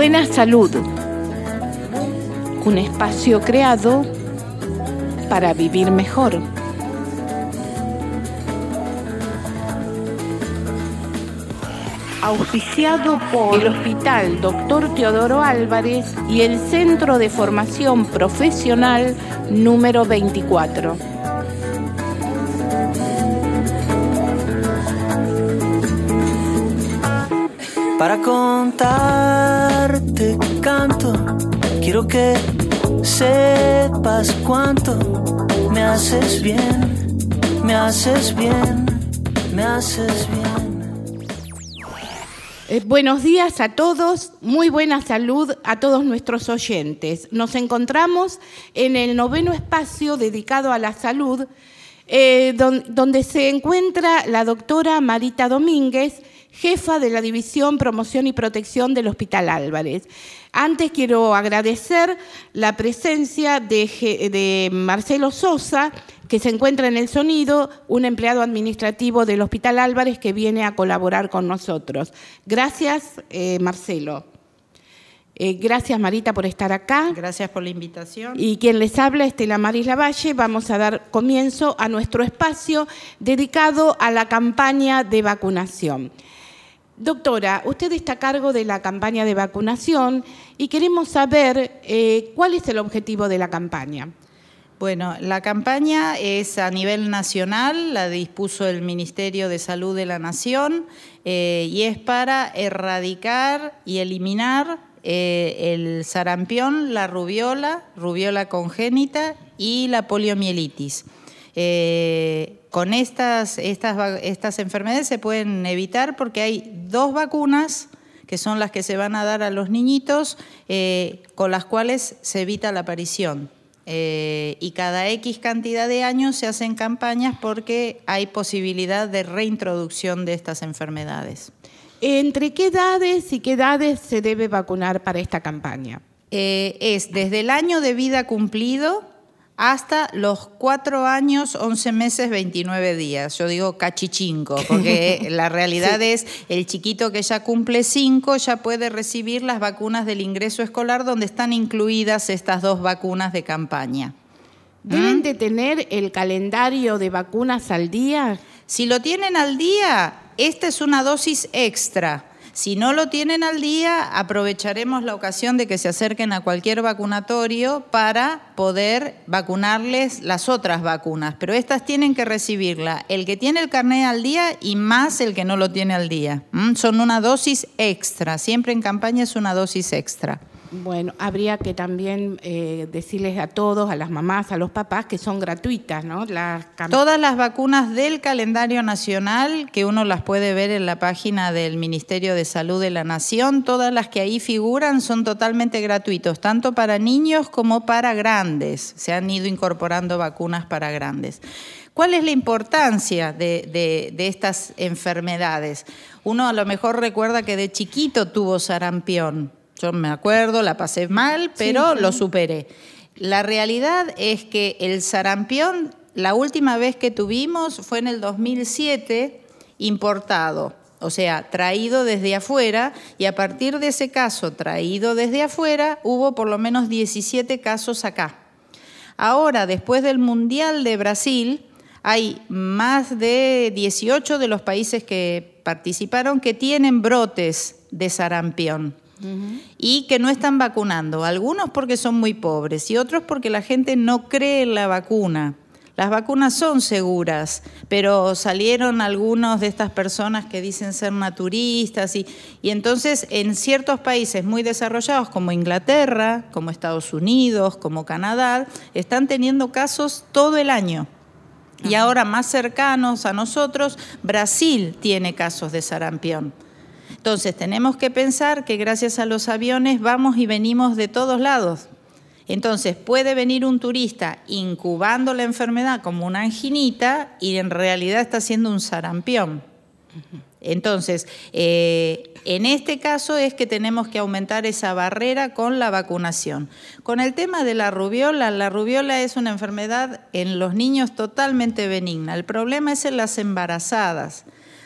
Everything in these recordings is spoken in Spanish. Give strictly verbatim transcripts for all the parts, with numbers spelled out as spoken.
Buena Salud, un espacio creado para vivir mejor. Auspiciado por el Hospital Doctor Teodoro Álvarez y el Centro de Formación Profesional número veinticuatro. Para contarte canto, quiero que sepas cuánto me haces bien, me haces bien, me haces bien. Eh, buenos días a todos, muy buena salud a todos nuestros oyentes. Nos encontramos en el noveno espacio dedicado a la salud, eh, don, donde se encuentra la doctora Marita Domínguez, jefa de la División Promoción y Protección del Hospital Álvarez. Antes quiero agradecer la presencia de, de Marcelo Sosa, que se encuentra en el sonido, un empleado administrativo del Hospital Álvarez que viene a colaborar con nosotros. Gracias, eh, Marcelo. Eh, gracias, Marita, por estar acá. Gracias por la invitación. Y quien les habla, Estela Maris Lavalle. Vamos a dar comienzo a nuestro espacio dedicado a la campaña de vacunación. Doctora, usted está a cargo de la campaña de vacunación y queremos saber eh, cuál es el objetivo de la campaña. Bueno, la campaña es a nivel nacional, la dispuso el Ministerio de Salud de la Nación eh, y es para erradicar y eliminar eh, el sarampión, la rubiola, rubiola congénita y la poliomielitis. Eh, con estas, estas, estas enfermedades se pueden evitar porque hay dos vacunas que son las que se van a dar a los niñitos eh, con las cuales se evita la aparición. Eh, y cada X cantidad de años se hacen campañas porque hay posibilidad de reintroducción de estas enfermedades. ¿Entre qué edades y qué edades se debe vacunar para esta campaña? Eh, es desde el año de vida cumplido hasta los cuatro años, once meses, veintinueve días. Yo digo cachichinco, porque la realidad sí. es el chiquito que ya cumple cinco ya puede recibir las vacunas del ingreso escolar donde están incluidas estas dos vacunas de campaña. ¿Deben ¿Mm? de tener el calendario de vacunas al día? Si lo tienen al día, esta es una dosis extra. Si no lo tienen al día, aprovecharemos la ocasión de que se acerquen a cualquier vacunatorio para poder vacunarles las otras vacunas. Pero estas tienen que recibirla el que tiene el carnet al día y más el que no lo tiene al día. ¿Mm? Son una dosis extra. Siempre en campaña es una dosis extra. Bueno, habría que también eh, decirles a todos, a las mamás, a los papás, que son gratuitas, ¿no? Las Todas las vacunas del calendario nacional, que uno las puede ver en la página del Ministerio de Salud de la Nación, todas las que ahí figuran son totalmente gratuitos, tanto para niños como para grandes. Se han ido incorporando vacunas para grandes. ¿Cuál es la importancia de, de, de estas enfermedades? Uno a lo mejor recuerda que de chiquito tuvo sarampión. Yo me acuerdo, la pasé mal, pero sí, sí. lo superé. La realidad es que el sarampión, la última vez que tuvimos fue en el dos mil siete, importado, o sea, traído desde afuera, y a partir de ese caso traído desde afuera, hubo por lo menos diecisiete casos acá. Ahora, después del Mundial de Brasil, hay más de dieciocho de los países que participaron que tienen brotes de sarampión. Uh-huh. Y que no están vacunando, algunos porque son muy pobres y otros porque la gente no cree en la vacuna. Las vacunas son seguras, pero salieron algunos de estas personas que dicen ser naturistas y, y entonces en ciertos países muy desarrollados como Inglaterra, como Estados Unidos, como Canadá, están teniendo casos todo el año. Uh-huh. Y ahora más cercanos a nosotros, Brasil tiene casos de sarampión. Entonces, tenemos que pensar que gracias a los aviones vamos y venimos de todos lados. Entonces, puede venir un turista incubando la enfermedad como una anginita y en realidad está haciendo un sarampión. Entonces, eh, en este caso es que tenemos que aumentar esa barrera con la vacunación. Con el tema de la rubiola, la rubiola es una enfermedad en los niños totalmente benigna. El problema es en las embarazadas.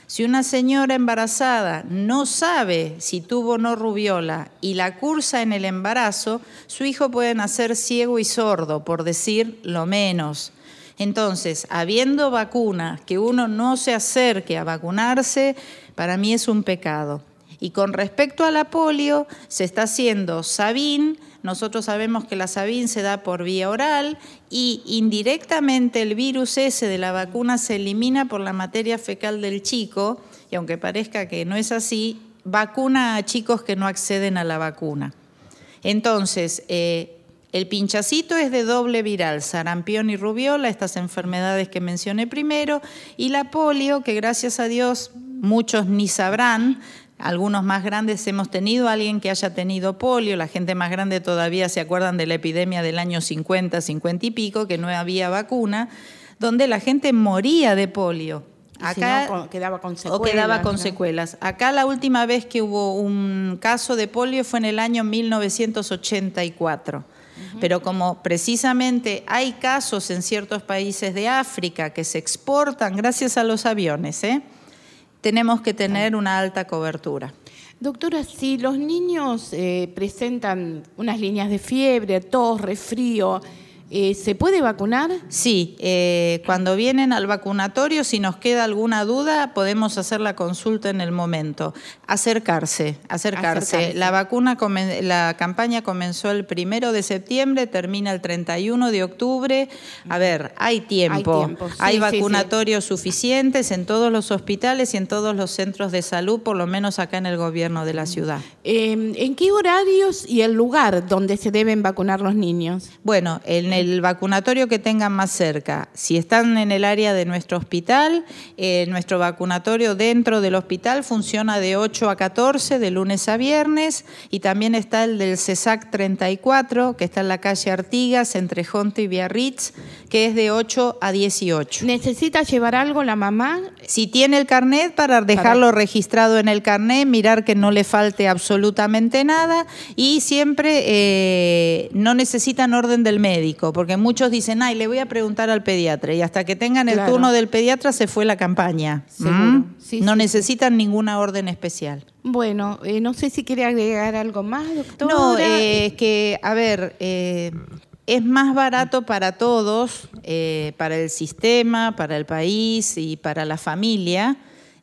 Si una señora embarazada no sabe si tuvo o no rubiola y la cursa en el embarazo, su hijo puede nacer ciego y sordo, por decir lo menos. Entonces, habiendo vacunas, que uno no se acerque a vacunarse, para mí es un pecado. Y con respecto a la polio, se está haciendo Sabin. Nosotros sabemos que la Sabin se da por vía oral y indirectamente el virus ese de la vacuna se elimina por la materia fecal del chico, y aunque parezca que no es así, vacuna a chicos que no acceden a la vacuna. Entonces, eh, el pinchacito es de doble viral, sarampión y rubiola, estas enfermedades que mencioné primero, y la polio, que gracias a Dios muchos ni sabrán. Algunos más grandes hemos tenido, alguien que haya tenido polio, la gente más grande todavía se acuerdan de la epidemia del año cincuenta, cincuenta y pico, que no había vacuna, donde la gente moría de polio. Acá, si no, quedaba con secuelas. O quedaba con ¿no? secuelas. Acá la última vez que hubo un caso de polio fue en el año mil novecientos ochenta y cuatro. Uh-huh. Pero como precisamente hay casos en ciertos países de África que se exportan gracias a los aviones, ¿eh? tenemos que tener una alta cobertura. Doctora, si los niños eh, presentan unas líneas de fiebre, tos, resfrío, eh, ¿se puede vacunar? Sí, eh, cuando vienen al vacunatorio, si nos queda alguna duda, podemos hacer la consulta en el momento. Acercarse, acercarse. acercarse. La vacuna, la campaña comenzó el primero de septiembre, termina el treinta y uno de octubre. A ver, hay tiempo. Hay, tiempo. Sí, hay vacunatorios sí, sí. suficientes en todos los hospitales y en todos los centros de salud, por lo menos acá en el gobierno de la ciudad. Eh, ¿En qué horarios y el lugar donde se deben vacunar los niños? Bueno, en el vacunatorio que tengan más cerca. Si están en el área de nuestro hospital, eh, nuestro vacunatorio dentro del hospital funciona de ocho a catorce, de lunes a viernes, y también está el del CESAC treinta y cuatro, que está en la calle Artigas, entre Jonte y Biarritz, que es de ocho a dieciocho. ¿Necesita llevar algo la mamá? Si tiene el carnet, para dejarlo para... registrado en el carnet, mirar que no le falte absolutamente nada, y siempre eh, no necesitan orden del médico, porque muchos dicen, ay, le voy a preguntar al pediatra, y hasta que tengan el claro. turno del pediatra se fue la campaña. Seguro. ¿Mm? Sí, no sí, necesitan sí. ninguna orden especial. Bueno, eh, no sé si quiere agregar algo más, doctora. No, eh, que, a ver, eh, es más barato para todos, eh, para el sistema, para el país y para la familia,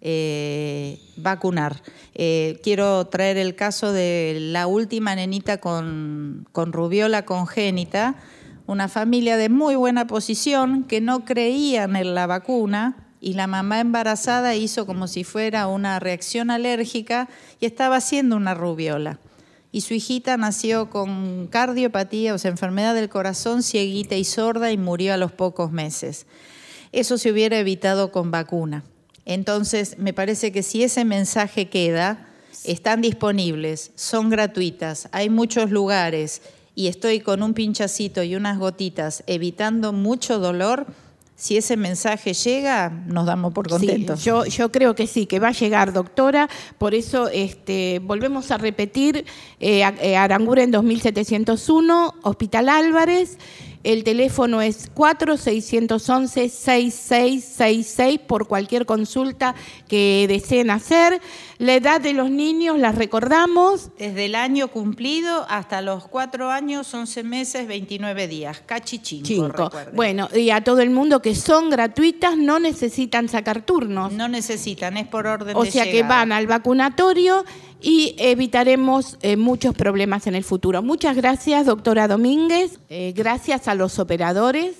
eh, vacunar. Eh, quiero traer el caso de la última nenita con, con rubiola congénita, una familia de muy buena posición que no creían en la vacuna, y la mamá embarazada hizo como si fuera una reacción alérgica y estaba haciendo una rubiola. Y su hijita nació con cardiopatía, o sea, enfermedad del corazón, cieguita y sorda, y murió a los pocos meses. Eso se hubiera evitado con vacuna. Entonces, me parece que si ese mensaje queda, están disponibles, son gratuitas, hay muchos lugares, y estoy con un pinchacito y unas gotitas evitando mucho dolor. Si ese mensaje llega, nos damos por contentos. Sí, yo, yo creo que sí, que va a llegar, doctora. Por eso este, volvemos a repetir, eh, Aranguren dos mil setecientos uno, Hospital Álvarez. El teléfono es cuatro seis once, seis seis seis seis por cualquier consulta que deseen hacer. La edad de los niños, las recordamos. Desde el año cumplido hasta los cuatro años, once meses, veintinueve días. Cachichinco, Bueno, y a todo el mundo que son gratuitas, no necesitan sacar turnos. No necesitan, es por orden o de sea llegada. Que van al vacunatorio y evitaremos eh, muchos problemas en el futuro. Muchas gracias, doctora Domínguez. Eh, gracias a los operadores.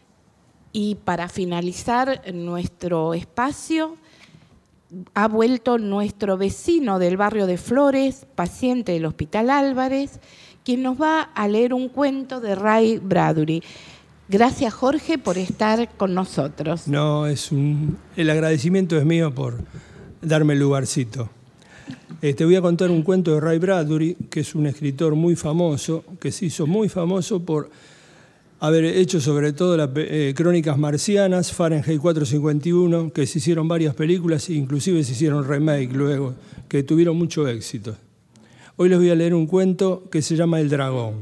Y para finalizar nuestro espacio, ha vuelto nuestro vecino del barrio de Flores, paciente del Hospital Álvarez, quien nos va a leer un cuento de Ray Bradbury. Gracias, Jorge, por estar con nosotros. No, es un, el agradecimiento es mío por darme el lugarcito. Eh, te voy a contar un cuento de Ray Bradbury, que es un escritor muy famoso, que se hizo muy famoso por haber hecho sobre todo las eh, Crónicas Marcianas, Fahrenheit cuatrocientos cincuenta y uno, que se hicieron varias películas e inclusive se hicieron remake luego, que tuvieron mucho éxito. Hoy les voy a leer un cuento que se llama El Dragón.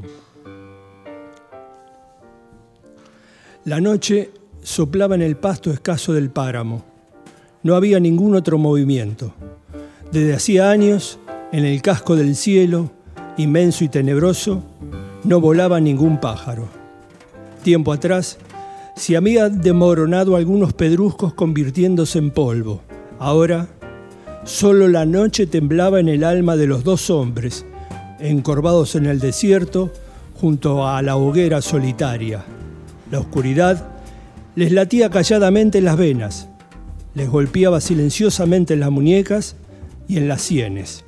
La noche soplaba en el pasto escaso del páramo. No había ningún otro movimiento. Desde hacía años, en el casco del cielo, inmenso y tenebroso, no volaba ningún pájaro. Tiempo atrás, se habían desmoronado algunos pedruscos convirtiéndose en polvo. Ahora, solo la noche temblaba en el alma de los dos hombres, encorvados en el desierto, junto a la hoguera solitaria. La oscuridad les latía calladamente en las venas, les golpeaba silenciosamente en las muñecas y en las sienes.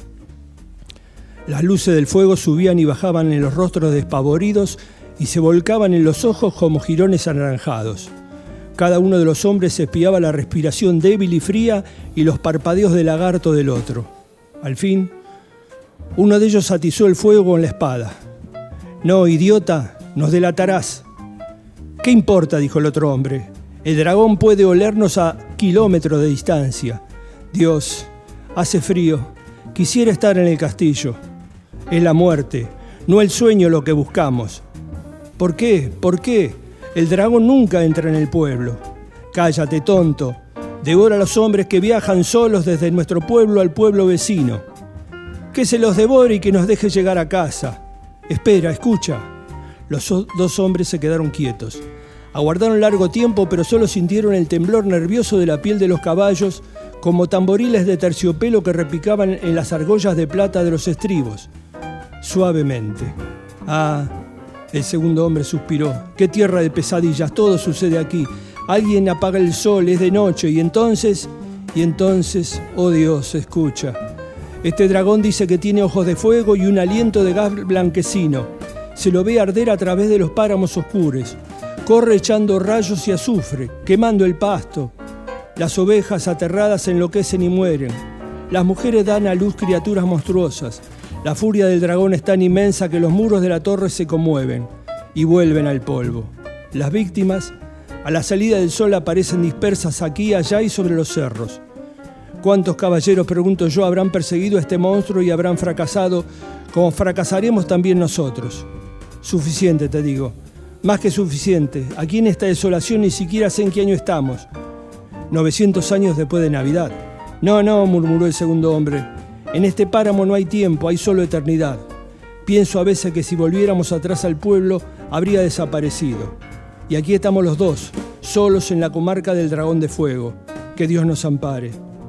Las luces del fuego subían y bajaban en los rostros despavoridos y se volcaban en los ojos como jirones anaranjados. Cada uno de los hombres espiaba la respiración débil y fría y los parpadeos de lagarto del otro. Al fin, uno de ellos atizó el fuego con la espada. «No, idiota, nos delatarás». «¿Qué importa?», dijo el otro hombre. «El dragón puede olernos a kilómetros de distancia. Dios, hace frío. Quisiera estar en el castillo. Es la muerte, no el sueño lo que buscamos». «¿Por qué? ¿Por qué? El dragón nunca entra en el pueblo». «Cállate, tonto. Devora a los hombres que viajan solos desde nuestro pueblo al pueblo vecino. Que se los devore y que nos deje llegar a casa. Espera, escucha». Los dos hombres se quedaron quietos. Aguardaron largo tiempo, pero solo sintieron el temblor nervioso de la piel de los caballos, como tamboriles de terciopelo que repicaban en las argollas de plata de los estribos. Suavemente. «Ah», el segundo hombre suspiró, «qué tierra de pesadillas, todo sucede aquí. Alguien apaga el sol, es de noche, y entonces, y entonces, oh Dios, escucha. Este dragón dice que tiene ojos de fuego y un aliento de gas blanquecino. Se lo ve arder a través de los páramos oscuros. Corre echando rayos y azufre, quemando el pasto. Las ovejas aterradas enloquecen y mueren. Las mujeres dan a luz criaturas monstruosas. La furia del dragón es tan inmensa que los muros de la torre se conmueven y vuelven al polvo. Las víctimas, a la salida del sol, aparecen dispersas aquí, allá y sobre los cerros. ¿Cuántos caballeros, pregunto yo, habrán perseguido a este monstruo y habrán fracasado como fracasaremos también nosotros? Suficiente, te digo. Más que suficiente. Aquí en esta desolación ni siquiera sé en qué año estamos. novecientos años después de Navidad. No, no, murmuró el segundo hombre. En este páramo no hay tiempo, hay solo eternidad. Pienso a veces que si volviéramos atrás al pueblo, habría desaparecido. Y aquí estamos los dos, solos en la comarca del Dragón de Fuego. Que Dios nos ampare.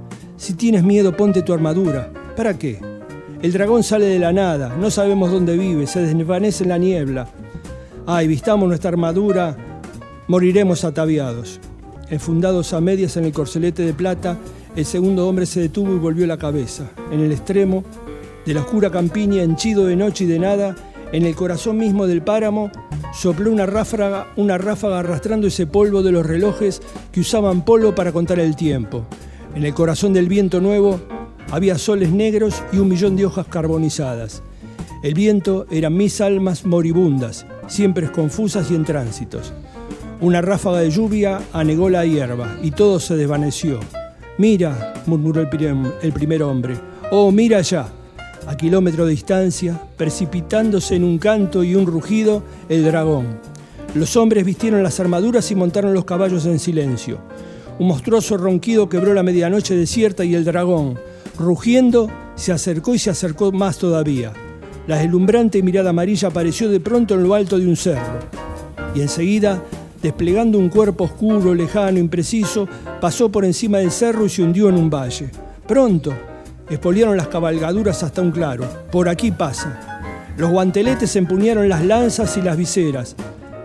Si tienes miedo, ponte tu armadura. ¿Para qué? El dragón sale de la nada, no sabemos dónde vive, se desvanece en la niebla. Ay, vistamos nuestra armadura, moriremos ataviados. Enfundados a medias en el corcelete de plata, el segundo hombre se detuvo y volvió la cabeza. En el extremo de la oscura campiña, henchido de noche y de nada, en el corazón mismo del páramo, sopló una ráfaga, una ráfaga arrastrando ese polvo de los relojes que usaban polvo para contar el tiempo. En el corazón del viento nuevo había soles negros y un millón de hojas carbonizadas. El viento eran mis almas moribundas, siempre confusas y en tránsitos. Una ráfaga de lluvia anegó la hierba y todo se desvaneció. «Mira», murmuró el primer, el primer hombre. «Oh, mira allá». A kilómetro de distancia, precipitándose en un canto y un rugido, el dragón. Los hombres vistieron las armaduras y montaron los caballos en silencio. Un monstruoso ronquido quebró la medianoche desierta y el dragón, rugiendo, se acercó y se acercó más todavía. La deslumbrante mirada amarilla apareció de pronto en lo alto de un cerro. Y enseguida, desplegando un cuerpo oscuro, lejano, impreciso, pasó por encima del cerro y se hundió en un valle. Pronto, espoliaron las cabalgaduras hasta un claro. Por aquí pasa. Los guanteletes empuñaron las lanzas y las viseras.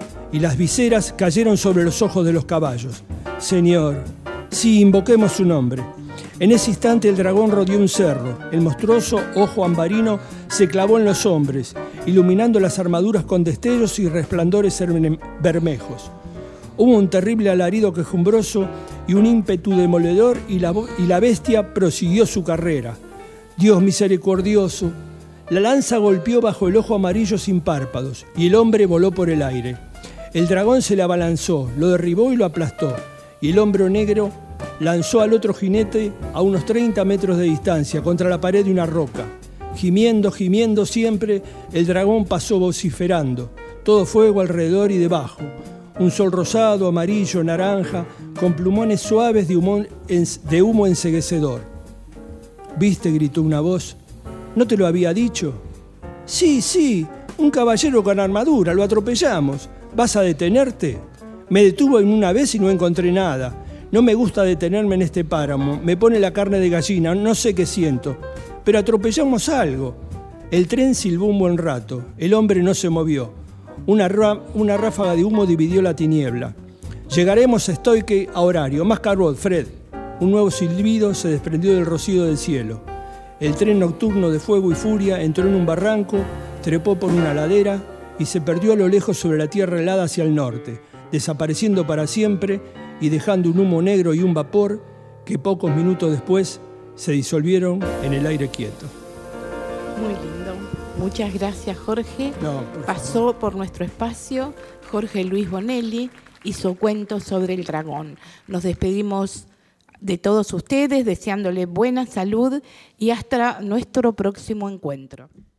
Y las viseras cayeron sobre los ojos de los caballos. Señor, sí, invoquemos su nombre. En ese instante el dragón rodeó un cerro. El monstruoso ojo ambarino se clavó en los hombres, iluminando las armaduras con destellos y resplandores bermejos. Hubo un terrible alarido quejumbroso y un ímpetu demoledor y la, y la bestia prosiguió su carrera. Dios misericordioso. La lanza golpeó bajo el ojo amarillo sin párpados y el hombre voló por el aire. El dragón se le abalanzó, lo derribó y lo aplastó. Y el hombre negro lanzó al otro jinete a unos treinta metros de distancia contra la pared de una roca. Gimiendo, gimiendo siempre, el dragón pasó vociferando. Todo fuego alrededor y debajo. Un sol rosado, amarillo, naranja, con plumones suaves de humo, de humo enceguecedor. ¿Viste?, gritó una voz. ¿No te lo había dicho? Sí, sí, un caballero con armadura, lo atropellamos. ¿Vas a detenerte? Me detuvo en una vez y no encontré nada. No me gusta detenerme en este páramo, me pone la carne de gallina, no sé qué siento. Pero atropellamos algo. El tren silbó un buen rato, el hombre no se movió. Una, ra- una ráfaga de humo dividió la tiniebla. Llegaremos a Stoike a horario. Más carbón, Fred. Un nuevo silbido se desprendió del rocío del cielo. El tren nocturno de fuego y furia entró en un barranco, trepó por una ladera y se perdió a lo lejos sobre la tierra helada hacia el norte, desapareciendo para siempre y dejando un humo negro y un vapor que pocos minutos después se disolvieron en el aire quieto. Muy lindo. Muchas gracias, Jorge. No, por Pasó favor. por nuestro espacio Jorge Luis Bonelli, hizo cuentos sobre el dragón. Nos despedimos de todos ustedes, deseándole buena salud y hasta nuestro próximo encuentro.